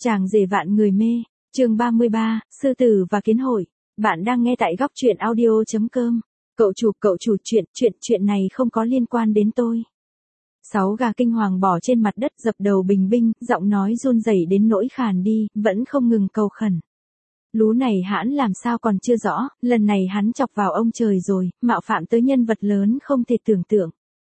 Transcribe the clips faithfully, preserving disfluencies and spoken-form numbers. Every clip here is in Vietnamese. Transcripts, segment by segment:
Chàng rể vạn người mê, chương ba mươi ba, sư tử và kiến hội. Bạn đang nghe tại góc truyện audio.com. Cậu chủ, cậu chủ chuyện, chuyện, chuyện này không có liên quan đến tôi. Sáu gà kinh hoàng bỏ trên mặt đất dập đầu bình binh, giọng nói run rẩy đến nỗi khàn đi, vẫn không ngừng cầu khẩn. Lú này hãn làm sao còn chưa rõ, lần này hắn chọc vào ông trời rồi, mạo phạm tới nhân vật lớn không thể tưởng tượng.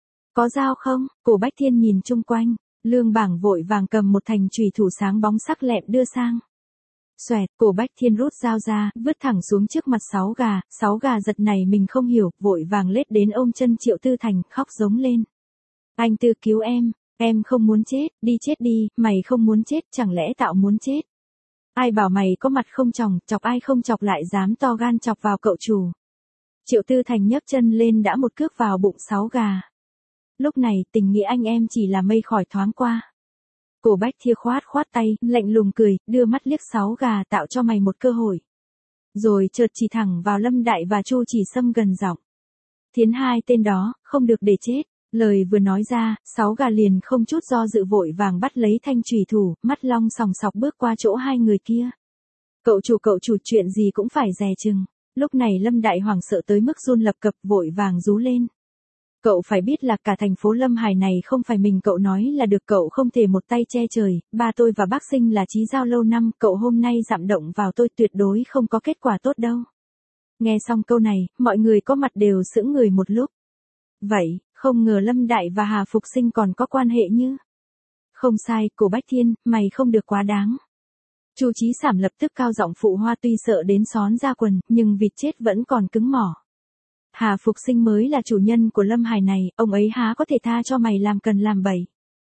Có dao không? Cổ Bách Thiên nhìn chung quanh, Lương Bảng vội vàng cầm một thành chùy thủ sáng bóng sắc lẹm đưa sang. Xoẹt, Cổ Bách Thiên rút dao ra, vứt thẳng xuống trước mặt sáu gà, sáu gà giật này mình không hiểu, vội vàng lết đến ôm chân Triệu Tư Thành, khóc giống lên. Anh Tư cứu em, em không muốn chết, đi chết đi, mày không muốn chết, chẳng lẽ tao muốn chết? Ai bảo mày có mặt không tròng, chọc ai không chọc lại dám to gan chọc vào cậu chủ. Triệu Tư Thành nhấc chân lên đã một cước vào bụng sáu gà. Lúc này tình nghĩa anh em chỉ là mây khỏi thoáng qua. Cổ Bách Thiên khoát khoát tay, lạnh lùng cười, đưa mắt liếc sáu gà tạo cho mày một cơ hội. Rồi chợt chỉ thẳng vào Lâm Đại và Chu Chỉ Sâm gần giọng. Thiến hai tên đó, không được để chết. Lời vừa nói ra, sáu gà liền không chút do dự vội vàng bắt lấy thanh chùy thủ, mắt long sòng sọc bước qua chỗ hai người kia. Cậu chủ cậu chủ chuyện gì cũng phải dè chừng. Lúc này Lâm Đại hoảng sợ tới mức run lập cập vội vàng rú lên. Cậu phải biết là cả thành phố Lâm Hải này không phải mình cậu nói là được, cậu không thể một tay che trời, ba tôi và bác Sinh là chí giao lâu năm, cậu hôm nay dạm động vào tôi tuyệt đối không có kết quả tốt đâu. Nghe xong câu này, mọi người có mặt đều sững người một lúc. Vậy, không ngờ Lâm Đại và Hà Phục Sinh còn có quan hệ như. Không sai, Cổ Bách Thiên, mày không được quá đáng. Chu Chí Sảm lập tức cao giọng phụ hoa, tuy sợ đến xón ra quần, nhưng vịt chết vẫn còn cứng mỏ. Hà Phục Sinh mới là chủ nhân của Lâm Hải này, ông ấy há có thể tha cho mày làm cần làm bậy.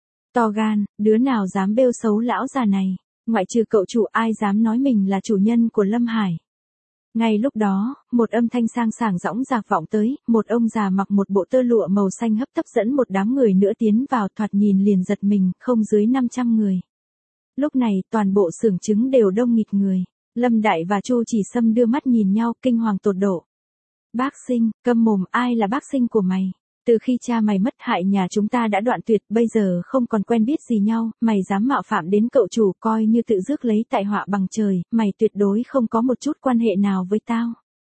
To gan, đứa nào dám bêu xấu lão già này, ngoại trừ cậu chủ ai dám nói mình là chủ nhân của Lâm Hải. Ngay lúc đó, một âm thanh sang sảng dõng dạc vọng tới, một ông già mặc một bộ tơ lụa màu xanh hấp tấp dẫn một đám người nữa tiến vào, thoạt nhìn liền giật mình, không dưới năm trăm người. Lúc này, toàn bộ xưởng trứng đều đông nghịt người. Lâm Đại và Chu Chỉ Sâm đưa mắt nhìn nhau, kinh hoàng tột độ. Bác Sinh, câm mồm, ai là bác Sinh của mày? Từ khi cha mày mất hại nhà chúng ta đã đoạn tuyệt, bây giờ không còn quen biết gì nhau, mày dám mạo phạm đến cậu chủ, coi như tự rước lấy tại họa bằng trời, mày tuyệt đối không có một chút quan hệ nào với tao.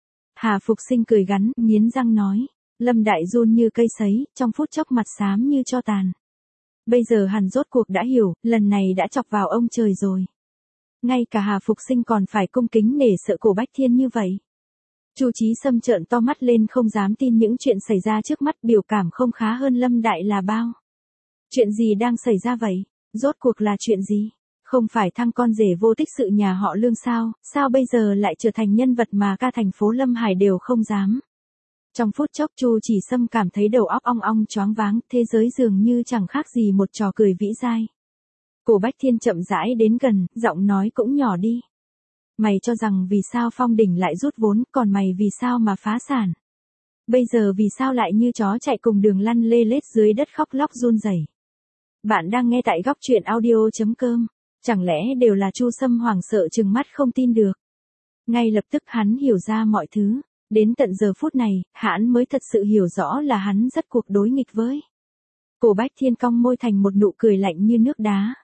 Hà Phục Sinh cười gắn, nghiến răng nói. Lâm Đại run như cây sấy, trong phút chốc mặt xám như tro tàn. Bây giờ hẳn rốt cuộc đã hiểu, lần này đã chọc vào ông trời rồi. Ngay cả Hà Phục Sinh còn phải cung kính nể sợ Cổ Bách Thiên như vậy. Chu Chí Sâm trợn to mắt lên không dám tin những chuyện xảy ra trước mắt, biểu cảm không khá hơn Lâm Đại là bao. Chuyện gì đang xảy ra vậy? Rốt cuộc là chuyện gì? Không phải thằng con rể vô tích sự nhà họ Lương sao, sao bây giờ lại trở thành nhân vật mà cả thành phố Lâm Hải đều không dám? Trong phút chốc Chu Chỉ Sâm cảm thấy đầu óc ong ong choáng váng, thế giới dường như chẳng khác gì một trò cười vĩ dai. Cổ Bách Thiên chậm rãi đến gần, giọng nói cũng nhỏ đi. Mày cho rằng vì sao Phong Đỉnh lại rút vốn, còn mày vì sao mà phá sản? Bây giờ vì sao lại như chó chạy cùng đường lăn lê lết dưới đất khóc lóc run rẩy? Bạn đang nghe tại góc truyện audio.com. Chẳng lẽ đều là Chu Sâm hoảng sợ trừng mắt không tin được? Ngay lập tức hắn hiểu ra mọi thứ. Đến tận giờ phút này, hắn mới thật sự hiểu rõ là hắn rất cuộc đối nghịch với. Cổ Bách Thiên cong môi thành một nụ cười lạnh như nước đá.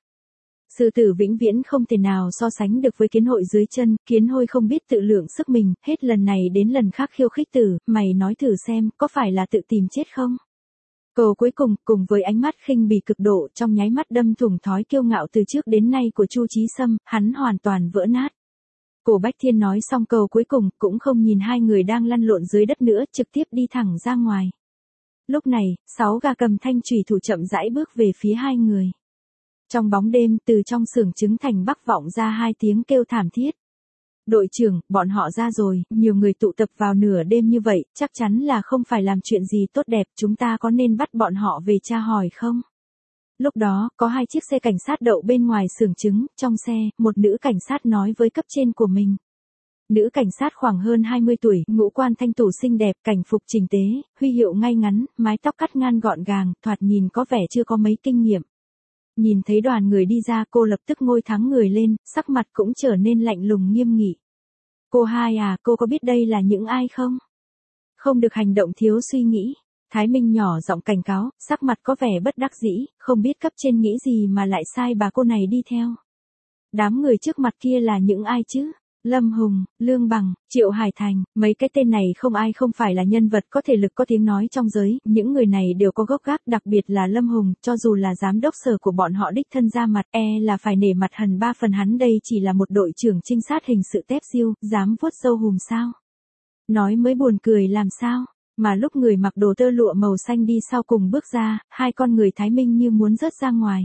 Sư tử vĩnh viễn không thể nào so sánh được với kiến hội dưới chân, kiến hôi không biết tự lượng sức mình, hết lần này đến lần khác khiêu khích tử, mày nói thử xem, có phải là tự tìm chết không? Câu cuối cùng, cùng với ánh mắt khinh bỉ cực độ trong nháy mắt đâm thủng thói kiêu ngạo từ trước đến nay của Chu Chí Sâm, hắn hoàn toàn vỡ nát. Cổ Bách Thiên nói xong câu cuối cùng, cũng không nhìn hai người đang lăn lộn dưới đất nữa, trực tiếp đi thẳng ra ngoài. Lúc này, sáu gà cầm thanh chùy thủ chậm rãi bước về phía hai người. Trong bóng đêm, từ trong xưởng trứng thành Bắc vọng ra hai tiếng kêu thảm thiết. Đội trưởng, bọn họ ra rồi, nhiều người tụ tập vào nửa đêm như vậy, chắc chắn là không phải làm chuyện gì tốt đẹp, chúng ta có nên bắt bọn họ về tra hỏi không? Lúc đó, có hai chiếc xe cảnh sát đậu bên ngoài xưởng trứng, trong xe, một nữ cảnh sát nói với cấp trên của mình. Nữ cảnh sát khoảng hơn hai mươi tuổi, ngũ quan thanh tú xinh đẹp, cảnh phục chỉnh tế, huy hiệu ngay ngắn, mái tóc cắt ngang gọn gàng, thoạt nhìn có vẻ chưa có mấy kinh nghiệm. Nhìn thấy đoàn người đi ra, cô lập tức ngồi thẳng người lên, sắc mặt cũng trở nên lạnh lùng nghiêm nghị. Cô hai à, cô có biết đây là những ai không? Không được hành động thiếu suy nghĩ. Thái Minh nhỏ giọng cảnh cáo, sắc mặt có vẻ bất đắc dĩ, không biết cấp trên nghĩ gì mà lại sai bà cô này đi theo. Đám người trước mặt kia là những ai chứ? Lâm Hùng, Lương Bằng, Triệu Hải Thành, mấy cái tên này không ai không phải là nhân vật có thể lực có tiếng nói trong giới, những người này đều có gốc gác, đặc biệt là Lâm Hùng, cho dù là giám đốc sở của bọn họ đích thân ra mặt, e là phải nể mặt hẳn ba phần, hắn đây chỉ là một đội trưởng trinh sát hình sự tép siêu, dám vuốt râu hùm sao? Nói mới buồn cười làm sao? Mà lúc người mặc đồ tơ lụa màu xanh đi sau cùng bước ra, hai con người Thái Minh như muốn rớt ra ngoài.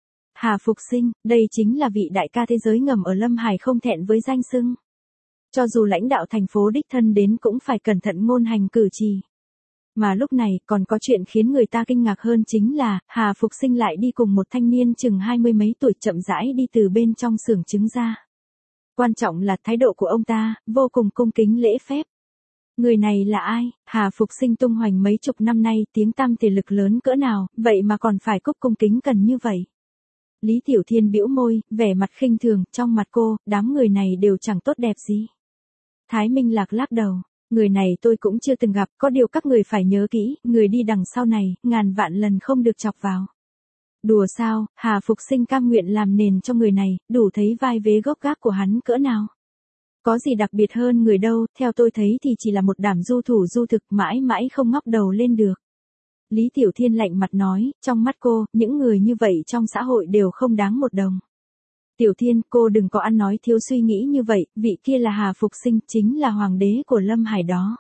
Hà Phục Sinh, đây chính là vị đại ca thế giới ngầm ở Lâm Hải, không thẹn với danh xưng. Cho dù lãnh đạo thành phố đích thân đến cũng phải cẩn thận ngôn hành cử chỉ. Mà lúc này còn có chuyện khiến người ta kinh ngạc hơn chính là, Hà Phục Sinh lại đi cùng một thanh niên chừng hai mươi mấy tuổi chậm rãi đi từ bên trong xưởng trứng ra. Quan trọng là thái độ của ông ta, vô cùng cung kính lễ phép. Người này là ai? Hà Phục Sinh tung hoành mấy chục năm nay, tiếng tăm thể lực lớn cỡ nào, vậy mà còn phải cúc cung kính cần như vậy. Lý Tiểu Thiên bĩu môi, vẻ mặt khinh thường, trong mặt cô, đám người này đều chẳng tốt đẹp gì. Thái Minh Lạc lắc đầu, người này tôi cũng chưa từng gặp, có điều các người phải nhớ kỹ, người đi đằng sau này, ngàn vạn lần không được chọc vào. Đùa sao, Hà Phục Sinh cam nguyện làm nền cho người này, đủ thấy vai vế gốc gác của hắn cỡ nào. Có gì đặc biệt hơn người đâu, theo tôi thấy thì chỉ là một đảm du thủ du thực, mãi mãi không ngóc đầu lên được. Lý Tiểu Thiên lạnh mặt nói, trong mắt cô, những người như vậy trong xã hội đều không đáng một đồng. Tiểu Thiên, cô đừng có ăn nói thiếu suy nghĩ như vậy, vị kia là Hà Phục Sinh, chính là hoàng đế của Lâm Hải đó.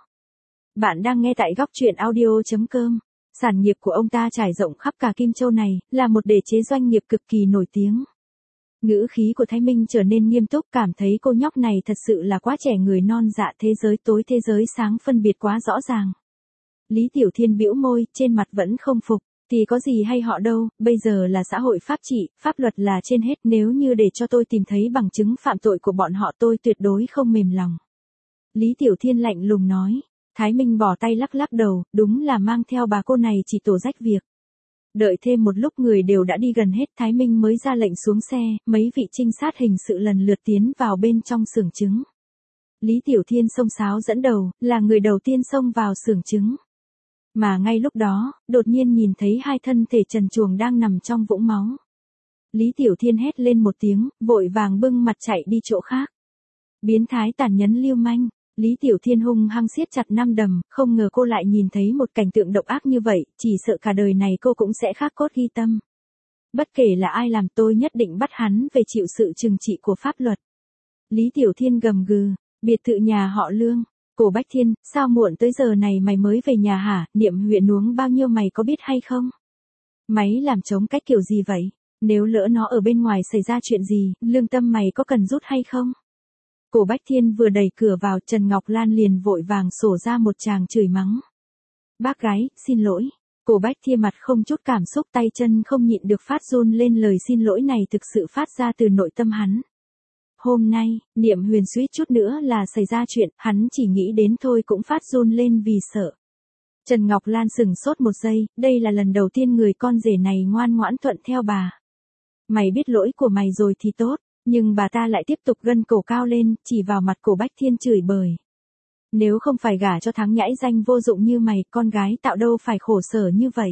Bạn đang nghe tại góc truyện audio chấm com. Sản nghiệp của ông ta trải rộng khắp cả Kim Châu này, là một đế chế doanh nghiệp cực kỳ nổi tiếng. Ngữ khí của Thái Minh trở nên nghiêm túc, cảm thấy cô nhóc này thật sự là quá trẻ, người non dạ thế giới tối thế giới sáng phân biệt quá rõ ràng. Lý Tiểu Thiên bĩu môi, trên mặt vẫn không phục, thì có gì hay họ đâu, bây giờ là xã hội pháp trị, pháp luật là trên hết, nếu như để cho tôi tìm thấy bằng chứng phạm tội của bọn họ tôi tuyệt đối không mềm lòng. Lý Tiểu Thiên lạnh lùng nói, Thái Minh bỏ tay lắc lắc đầu, đúng là mang theo bà cô này chỉ tổ rách việc. Đợi thêm một lúc người đều đã đi gần hết, Thái Minh mới ra lệnh xuống xe, mấy vị trinh sát hình sự lần lượt tiến vào bên trong xưởng trứng. Lý Tiểu Thiên xông xáo dẫn đầu, là người đầu tiên xông vào xưởng trứng. Mà ngay lúc đó, đột nhiên nhìn thấy hai thân thể trần truồng đang nằm trong vũng máu. Lý Tiểu Thiên hét lên một tiếng, vội vàng bưng mặt chạy đi chỗ khác. Biến thái tàn nhẫn lưu manh, Lý Tiểu Thiên hung hăng siết chặt năm đầm, không ngờ cô lại nhìn thấy một cảnh tượng độc ác như vậy, chỉ sợ cả đời này cô cũng sẽ khắc cốt ghi tâm. Bất kể là ai làm, tôi nhất định bắt hắn về chịu sự trừng trị của pháp luật. Lý Tiểu Thiên gầm gừ, biệt thự nhà họ Lương. Cổ Bách Thiên, sao muộn tới giờ này mày mới về nhà hả, Niệm huyện uống bao nhiêu mày có biết hay không? Máy làm chống cách kiểu gì vậy? Nếu lỡ nó ở bên ngoài xảy ra chuyện gì, lương tâm mày có cần rút hay không? Cổ Bách Thiên vừa đẩy cửa vào, Trần Ngọc Lan liền vội vàng sổ ra một tràng chửi mắng. Bác gái, xin lỗi. Cổ Bách Thiên mặt không chút cảm xúc, tay chân không nhịn được phát run lên, lời xin lỗi này thực sự phát ra từ nội tâm hắn. Hôm nay, Niệm Huyền suýt chút nữa là xảy ra chuyện, hắn chỉ nghĩ đến thôi cũng phát run lên vì sợ. Trần Ngọc Lan sừng sốt một giây, đây là lần đầu tiên người con rể này ngoan ngoãn thuận theo bà. Mày biết lỗi của mày rồi thì tốt, nhưng bà ta lại tiếp tục gân cổ cao lên, chỉ vào mặt Cổ Bách Thiên chửi bới. Nếu không phải gả cho thằng nhãi danh vô dụng như mày, con gái tạo đâu phải khổ sở như vậy.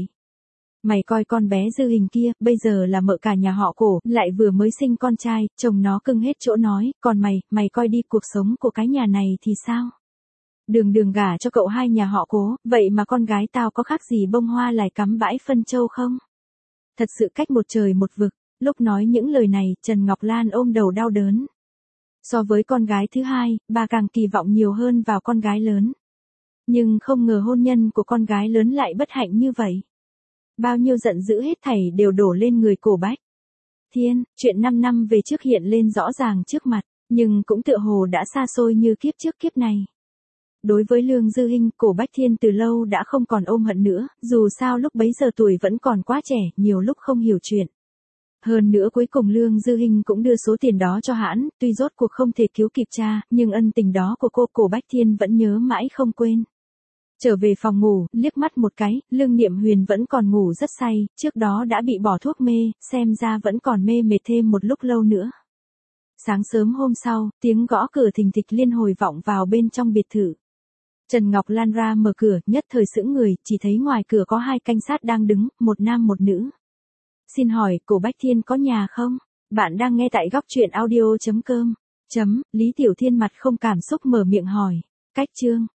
Mày coi con bé Dư Hình kia, bây giờ là mợ cả nhà họ Cổ, lại vừa mới sinh con trai, chồng nó cưng hết chỗ nói, còn mày, mày coi đi cuộc sống của cái nhà này thì sao? Đường đường gả cho cậu hai nhà họ Cố, vậy mà con gái tao có khác gì bông hoa lại cắm bãi phân châu không? Thật sự cách một trời một vực, lúc nói những lời này, Trần Ngọc Lan ôm đầu đau đớn. So với con gái thứ hai, bà càng kỳ vọng nhiều hơn vào con gái lớn. Nhưng không ngờ hôn nhân của con gái lớn lại bất hạnh như vậy. Bao nhiêu giận dữ hết thảy đều đổ lên người Cổ Bách Thiên, chuyện năm năm về trước hiện lên rõ ràng trước mặt, nhưng cũng tựa hồ đã xa xôi như kiếp trước kiếp này. Đối với Lương Dư Hinh, Cổ Bách Thiên từ lâu đã không còn ôm hận nữa, dù sao lúc bấy giờ tuổi vẫn còn quá trẻ, nhiều lúc không hiểu chuyện. Hơn nữa cuối cùng Lương Dư Hinh cũng đưa số tiền đó cho hắn, tuy rốt cuộc không thể cứu kịp cha, nhưng ân tình đó của cô Cổ Bách Thiên vẫn nhớ mãi không quên. Trở về phòng ngủ, liếc mắt một cái, Lương Niệm Huyền vẫn còn ngủ rất say, trước đó đã bị bỏ thuốc mê, xem ra vẫn còn mê mệt thêm một lúc lâu nữa. Sáng sớm hôm sau, tiếng gõ cửa thình thịch liên hồi vọng vào bên trong biệt thự. Trần Ngọc Lan ra mở cửa, nhất thời sững người, chỉ thấy ngoài cửa có hai canh sát đang đứng, một nam một nữ. Xin hỏi, Cổ Bách Thiên có nhà không? Bạn đang nghe tại góc truyện audio chấm com. Chấm, Lý Tiểu Thiên mặt không cảm xúc mở miệng hỏi. Cách chương.